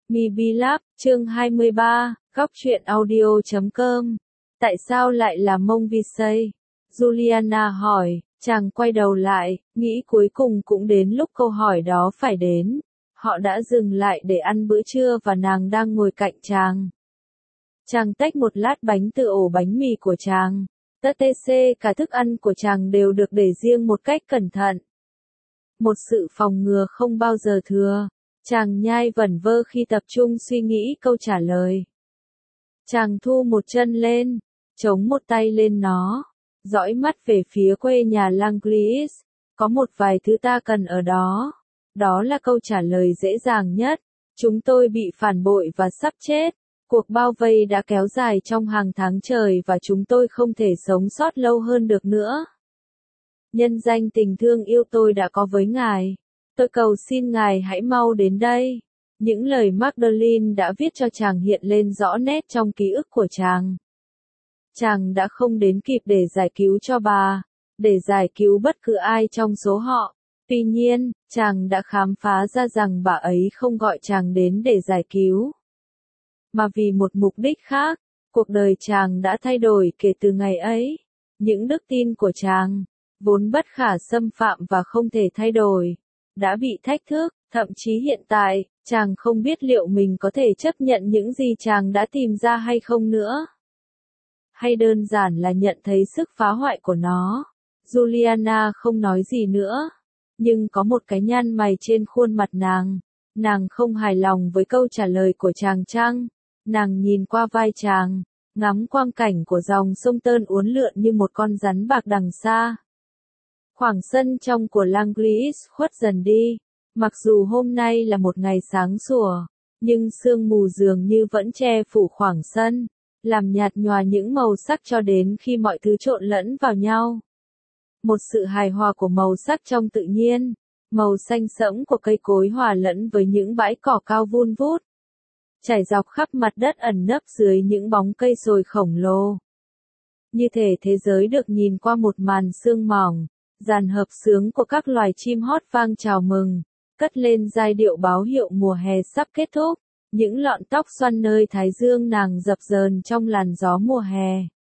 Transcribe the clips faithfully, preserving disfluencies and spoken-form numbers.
MiBlog, chương hai mươi ba, góc truyện audio chấm com. Tại sao lại là Mông Visay? Juliana hỏi, chàng quay đầu lại, nghĩ cuối cùng cũng đến lúc câu hỏi đó phải đến. Họ đã dừng lại để ăn bữa trưa và nàng đang ngồi cạnh chàng. Chàng tách một lát bánh từ ổ bánh mì của chàng. Tất tc cả thức ăn của chàng đều được để riêng một cách cẩn thận. Một sự phòng ngừa không bao giờ thừa. Chàng nhai vẩn vơ khi tập trung suy nghĩ câu trả lời. Chàng thu một chân lên, chống một tay lên nó, dõi mắt về phía quê nhà Langlis. Có một vài thứ ta cần ở đó. Đó là câu trả lời dễ dàng nhất. Chúng tôi bị phản bội và sắp chết. Cuộc bao vây đã kéo dài trong hàng tháng trời và chúng tôi không thể sống sót lâu hơn được nữa. Nhân danh tình thương yêu tôi đã có với ngài. Tôi cầu xin ngài hãy mau đến đây. Những lời Magdalene đã viết cho chàng hiện lên rõ nét trong ký ức của chàng. Chàng đã không đến kịp để giải cứu cho bà, để giải cứu bất cứ ai trong số họ. Tuy nhiên, chàng đã khám phá ra rằng bà ấy không gọi chàng đến để giải cứu, mà vì một mục đích khác. Cuộc đời chàng đã thay đổi kể từ ngày ấy. Những đức tin của chàng, vốn bất khả xâm phạm và không thể thay đổi, đã bị thách thức. Thậm chí hiện tại, chàng không biết liệu mình có thể chấp nhận những gì chàng đã tìm ra hay không nữa. Hay đơn giản là nhận thấy sức phá hoại của nó. Juliana không nói gì nữa. Nhưng có một cái nhăn mày trên khuôn mặt nàng. Nàng không hài lòng với câu trả lời của chàng chăng? Nàng nhìn qua vai chàng, ngắm quang cảnh của dòng sông Tơn uốn lượn như một con rắn bạc đằng xa. Khoảng sân trong của Langlis khuất dần đi. Mặc dù hôm nay là một ngày sáng sủa, nhưng sương mù dường như vẫn che phủ khoảng sân, làm nhạt nhòa những màu sắc cho đến khi mọi thứ trộn lẫn vào nhau. Một sự hài hòa của màu sắc trong tự nhiên, màu xanh sẫm của cây cối hòa lẫn với những bãi cỏ cao vun vút, trải dọc khắp mặt đất ẩn nấp dưới những bóng cây sồi khổng lồ. Như thể thế giới được nhìn qua một màn sương mỏng, dàn hợp xướng của các loài chim hót vang chào mừng, cất lên giai điệu báo hiệu mùa hè sắp kết thúc. Những lọn tóc xoăn nơi thái dương nàng dập dờn trong làn gió mùa hè.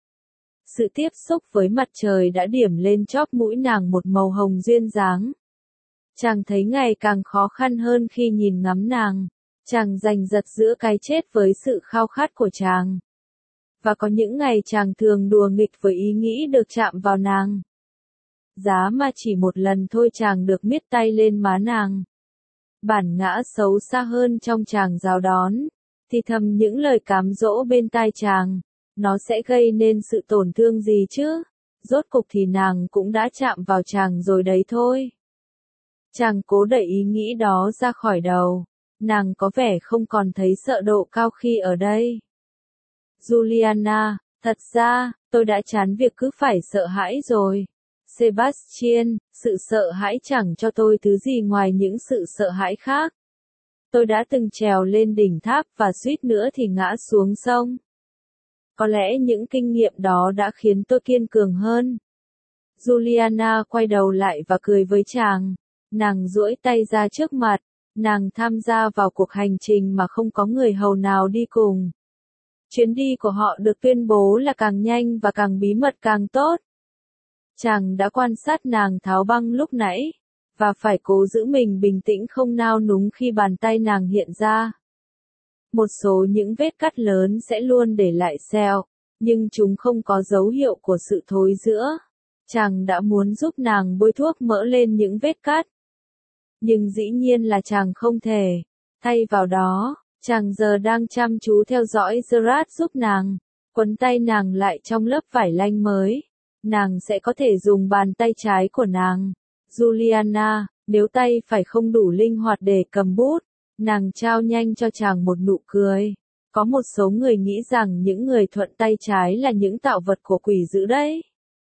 Sự tiếp xúc với mặt trời đã điểm lên chóp mũi nàng một màu hồng duyên dáng. Chàng thấy ngày càng khó khăn hơn khi nhìn ngắm nàng. Chàng giành giật giữa cái chết với sự khao khát của chàng. Và có những ngày chàng thường đùa nghịch với ý nghĩ được chạm vào nàng. Giá mà chỉ một lần thôi chàng được miết tay lên má nàng. Bản ngã xấu xa hơn trong chàng rào đón, thì thầm những lời cám dỗ bên tai chàng. Nó sẽ gây nên sự tổn thương gì chứ? Rốt cục thì nàng cũng đã chạm vào chàng rồi đấy thôi. Chàng cố đẩy ý nghĩ đó ra khỏi đầu. Nàng có vẻ không còn thấy sợ độ cao khi ở đây. Juliana, thật ra, tôi đã chán việc cứ phải sợ hãi rồi. Sebastian, sự sợ hãi chẳng cho tôi thứ gì ngoài những sự sợ hãi khác. Tôi đã từng trèo lên đỉnh tháp và suýt nữa thì ngã xuống sông. Có lẽ những kinh nghiệm đó đã khiến tôi kiên cường hơn. Juliana quay đầu lại và cười với chàng. Nàng duỗi tay ra trước mặt. Nàng tham gia vào cuộc hành trình mà không có người hầu nào đi cùng. Chuyến đi của họ được tuyên bố là càng nhanh và càng bí mật càng tốt. Chàng đã quan sát nàng tháo băng lúc nãy, và phải cố giữ mình bình tĩnh không nao núng khi bàn tay nàng hiện ra. Một số những vết cắt lớn sẽ luôn để lại sẹo, nhưng chúng không có dấu hiệu của sự thối rữa. Chàng đã muốn giúp nàng bôi thuốc mỡ lên những vết cắt. Nhưng dĩ nhiên là chàng không thể. Thay vào đó, chàng giờ đang chăm chú theo dõi Gerard giúp nàng, quấn tay nàng lại trong lớp vải lanh mới. Nàng sẽ có thể dùng bàn tay trái của nàng. Juliana, nếu tay phải không đủ linh hoạt để cầm bút, nàng trao nhanh cho chàng một nụ cười. Có một số người nghĩ rằng những người thuận tay trái là những tạo vật của quỷ dữ đấy.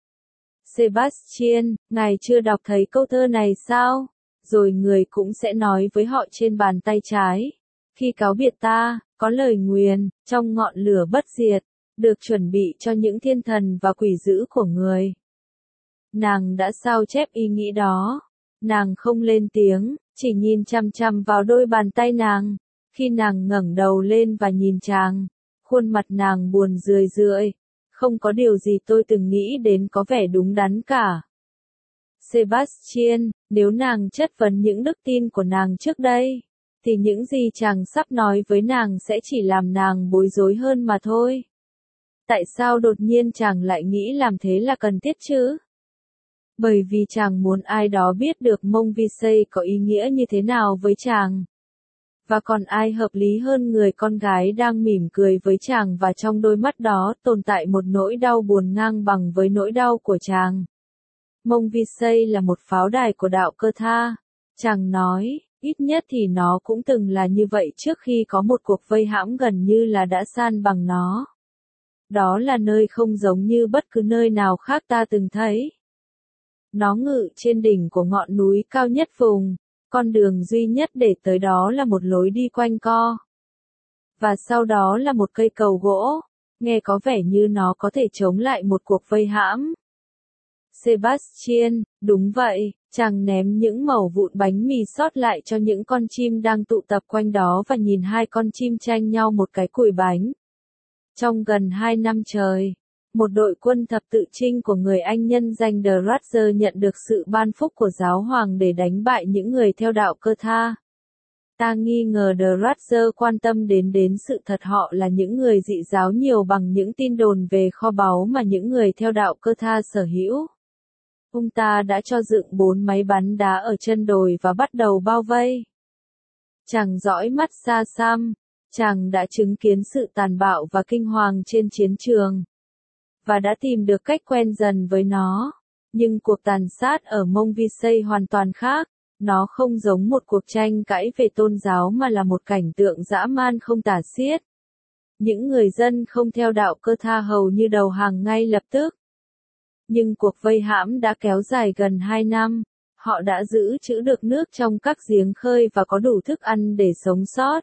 Sebastian, ngài chưa đọc thấy câu thơ này sao? Rồi người cũng sẽ nói với họ trên bàn tay trái. Khi cáo biệt ta, có lời nguyền, trong ngọn lửa bất diệt, được chuẩn bị cho những thiên thần và quỷ dữ của người. Nàng đã sao chép ý nghĩ đó. Nàng không lên tiếng, chỉ nhìn chằm chằm vào đôi bàn tay nàng. Khi nàng ngẩng đầu lên và nhìn chàng, khuôn mặt nàng buồn rười rượi, không có điều gì tôi từng nghĩ đến có vẻ đúng đắn cả. Sebastian, nếu nàng chất vấn những đức tin của nàng trước đây, thì những gì chàng sắp nói với nàng sẽ chỉ làm nàng bối rối hơn mà thôi. Tại sao đột nhiên chàng lại nghĩ làm thế là cần thiết chứ? Bởi vì chàng muốn ai đó biết được Mông Visay có ý nghĩa như thế nào với chàng. Và còn ai hợp lý hơn người con gái đang mỉm cười với chàng và trong đôi mắt đó tồn tại một nỗi đau buồn ngang bằng với nỗi đau của chàng. Mông Visay là một pháo đài của đạo Cơ Tha. Chàng nói, ít nhất thì nó cũng từng là như vậy trước khi có một cuộc vây hãm gần như là đã san bằng nó. Đó là nơi không giống như bất cứ nơi nào khác ta từng thấy. Nó ngự trên đỉnh của ngọn núi cao nhất vùng, con đường duy nhất để tới đó là một lối đi quanh co. Và sau đó là một cây cầu gỗ, nghe có vẻ như nó có thể chống lại một cuộc vây hãm. Sebastian, đúng vậy, chàng ném những mẩu vụn bánh mì sót lại cho những con chim đang tụ tập quanh đó và nhìn hai con chim tranh nhau một cái cùi bánh. Trong gần hai năm trời, một đội quân thập tự chinh của người Anh nhân danh The Ratzer nhận được sự ban phúc của giáo hoàng để đánh bại những người theo đạo Cơ Tha. Ta nghi ngờ The Ratzer quan tâm đến đến sự thật họ là những người dị giáo nhiều bằng những tin đồn về kho báu mà những người theo đạo Cơ Tha sở hữu. Ông ta đã cho dựng bốn máy bắn đá ở chân đồi và bắt đầu bao vây. Chàng dõi mắt xa xăm, chàng đã chứng kiến sự tàn bạo và kinh hoàng trên chiến trường, và đã tìm được cách quen dần với nó. Nhưng cuộc tàn sát ở Mông Visay hoàn toàn khác, nó không giống một cuộc tranh cãi về tôn giáo mà là một cảnh tượng dã man không tả xiết. Những người dân không theo đạo Cơ Tha hầu như đầu hàng ngay lập tức. Nhưng cuộc vây hãm đã kéo dài gần hai năm, họ đã giữ trữ được nước trong các giếng khơi và có đủ thức ăn để sống sót.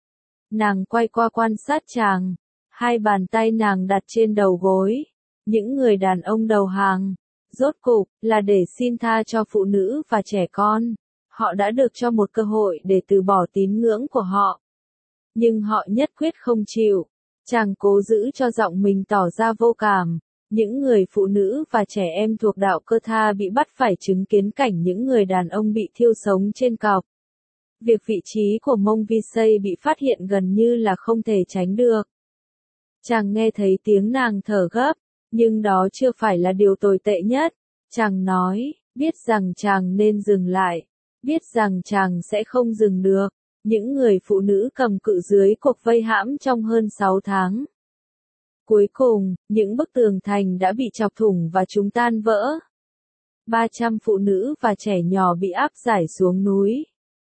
Nàng quay qua quan sát chàng, hai bàn tay nàng đặt trên đầu gối. Những người đàn ông đầu hàng, rốt cục, là để xin tha cho phụ nữ và trẻ con. Họ đã được cho một cơ hội để từ bỏ tín ngưỡng của họ. Nhưng họ nhất quyết không chịu. Chàng cố giữ cho giọng mình tỏ ra vô cảm. Những người phụ nữ và trẻ em thuộc đạo Cơ Tha bị bắt phải chứng kiến cảnh những người đàn ông bị thiêu sống trên cọc. Việc vị trí của Mông Visay bị phát hiện gần như là không thể tránh được. Chàng nghe thấy tiếng nàng thở gấp, nhưng đó chưa phải là điều tồi tệ nhất. Chàng nói, biết rằng chàng nên dừng lại, biết rằng chàng sẽ không dừng được. Những người phụ nữ cầm cự dưới cuộc vây hãm trong hơn sáu tháng. Cuối cùng, những bức tường thành đã bị chọc thủng và chúng tan vỡ. ba trăm phụ nữ và trẻ nhỏ bị áp giải xuống núi.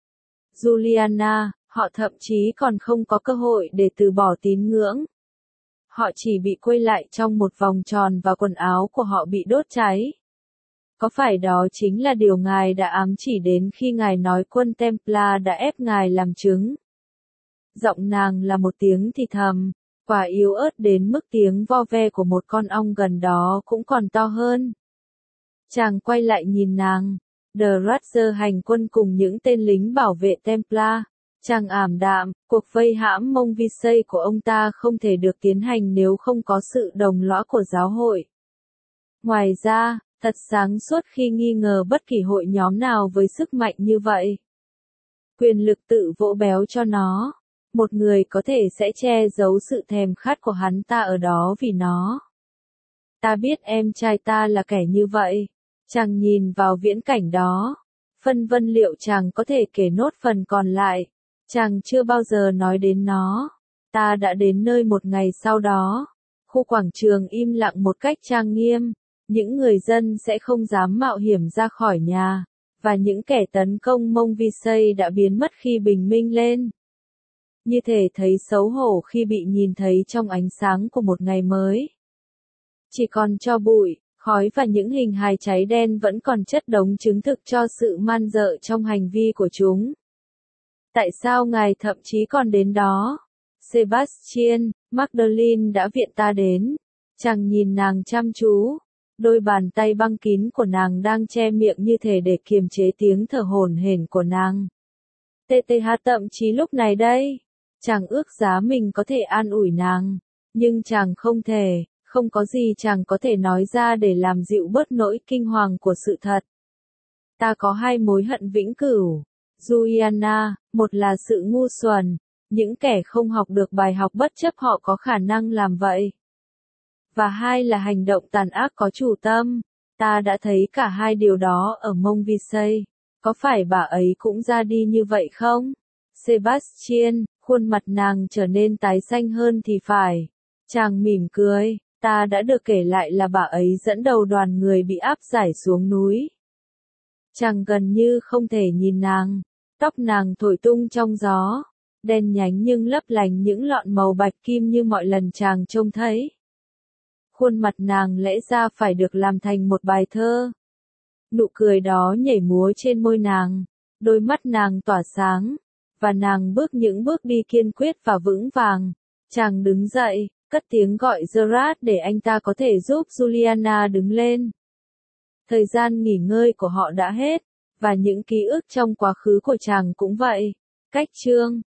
Juliana, họ thậm chí còn không có cơ hội để từ bỏ tín ngưỡng. Họ chỉ bị quây lại trong một vòng tròn và quần áo của họ bị đốt cháy. Có phải đó chính là điều Ngài đã ám chỉ đến khi Ngài nói quân Templar đã ép Ngài làm chứng? Giọng nàng là một tiếng thì thầm, quả yếu ớt đến mức tiếng vo ve của một con ong gần đó cũng còn to hơn. Chàng quay lại nhìn nàng. The Ratzer hành quân cùng những tên lính bảo vệ Templar. Chàng ảm đạm, cuộc vây hãm Mông Visay của ông ta không thể được tiến hành nếu không có sự đồng lõa của giáo hội. Ngoài ra, thật sáng suốt khi nghi ngờ bất kỳ hội nhóm nào với sức mạnh như vậy. Quyền lực tự vỗ béo cho nó. Một người có thể sẽ che giấu sự thèm khát của hắn ta ở đó vì nó. Ta biết em trai ta là kẻ như vậy. Chàng nhìn vào viễn cảnh đó. Phân vân liệu chàng có thể kể nốt phần còn lại. Chàng chưa bao giờ nói đến nó. Ta đã đến nơi một ngày sau đó. Khu quảng trường im lặng một cách trang nghiêm. Những người dân sẽ không dám mạo hiểm ra khỏi nhà. Và những kẻ tấn công Mông Visay đã biến mất khi bình minh lên. Như thể thấy xấu hổ khi bị nhìn thấy trong ánh sáng của một ngày mới. Chỉ còn tro bụi, khói và những hình hài cháy đen vẫn còn chất đống chứng thực cho sự man dợ trong hành vi của chúng. Tại sao Ngài thậm chí còn đến đó? Sebastian, Magdalene đã viện ta đến. Chàng nhìn nàng chăm chú. Đôi bàn tay băng kín của nàng đang che miệng như thể để kiềm chế tiếng thở hổn hển của nàng. tê tê hát thậm chí lúc này đây, Chàng ước giá mình có thể an ủi nàng, nhưng chàng không thể, không có gì chàng có thể nói ra để làm dịu bớt nỗi kinh hoàng của sự thật. Ta có hai mối hận vĩnh cửu, Juliana, một là sự ngu xuẩn, những kẻ không học được bài học bất chấp họ có khả năng làm vậy. Và hai là hành động tàn ác có chủ tâm. Ta đã thấy cả hai điều đó ở Montvisey. Có phải bà ấy cũng ra đi như vậy không? Sebastian, khuôn mặt nàng trở nên tái xanh hơn thì phải. Chàng mỉm cười, ta đã được kể lại là bà ấy dẫn đầu đoàn người bị áp giải xuống núi. Chàng gần như không thể nhìn nàng, tóc nàng thổi tung trong gió, đen nhánh nhưng lấp lánh những lọn màu bạch kim như mọi lần chàng trông thấy. Khuôn mặt nàng lẽ ra phải được làm thành một bài thơ. Nụ cười đó nhảy múa trên môi nàng, đôi mắt nàng tỏa sáng, và nàng bước những bước đi kiên quyết và vững vàng. Chàng đứng dậy, cất tiếng gọi Gerard để anh ta có thể giúp Juliana đứng lên. Thời gian nghỉ ngơi của họ đã hết, và những ký ức trong quá khứ của chàng cũng vậy. Cách chương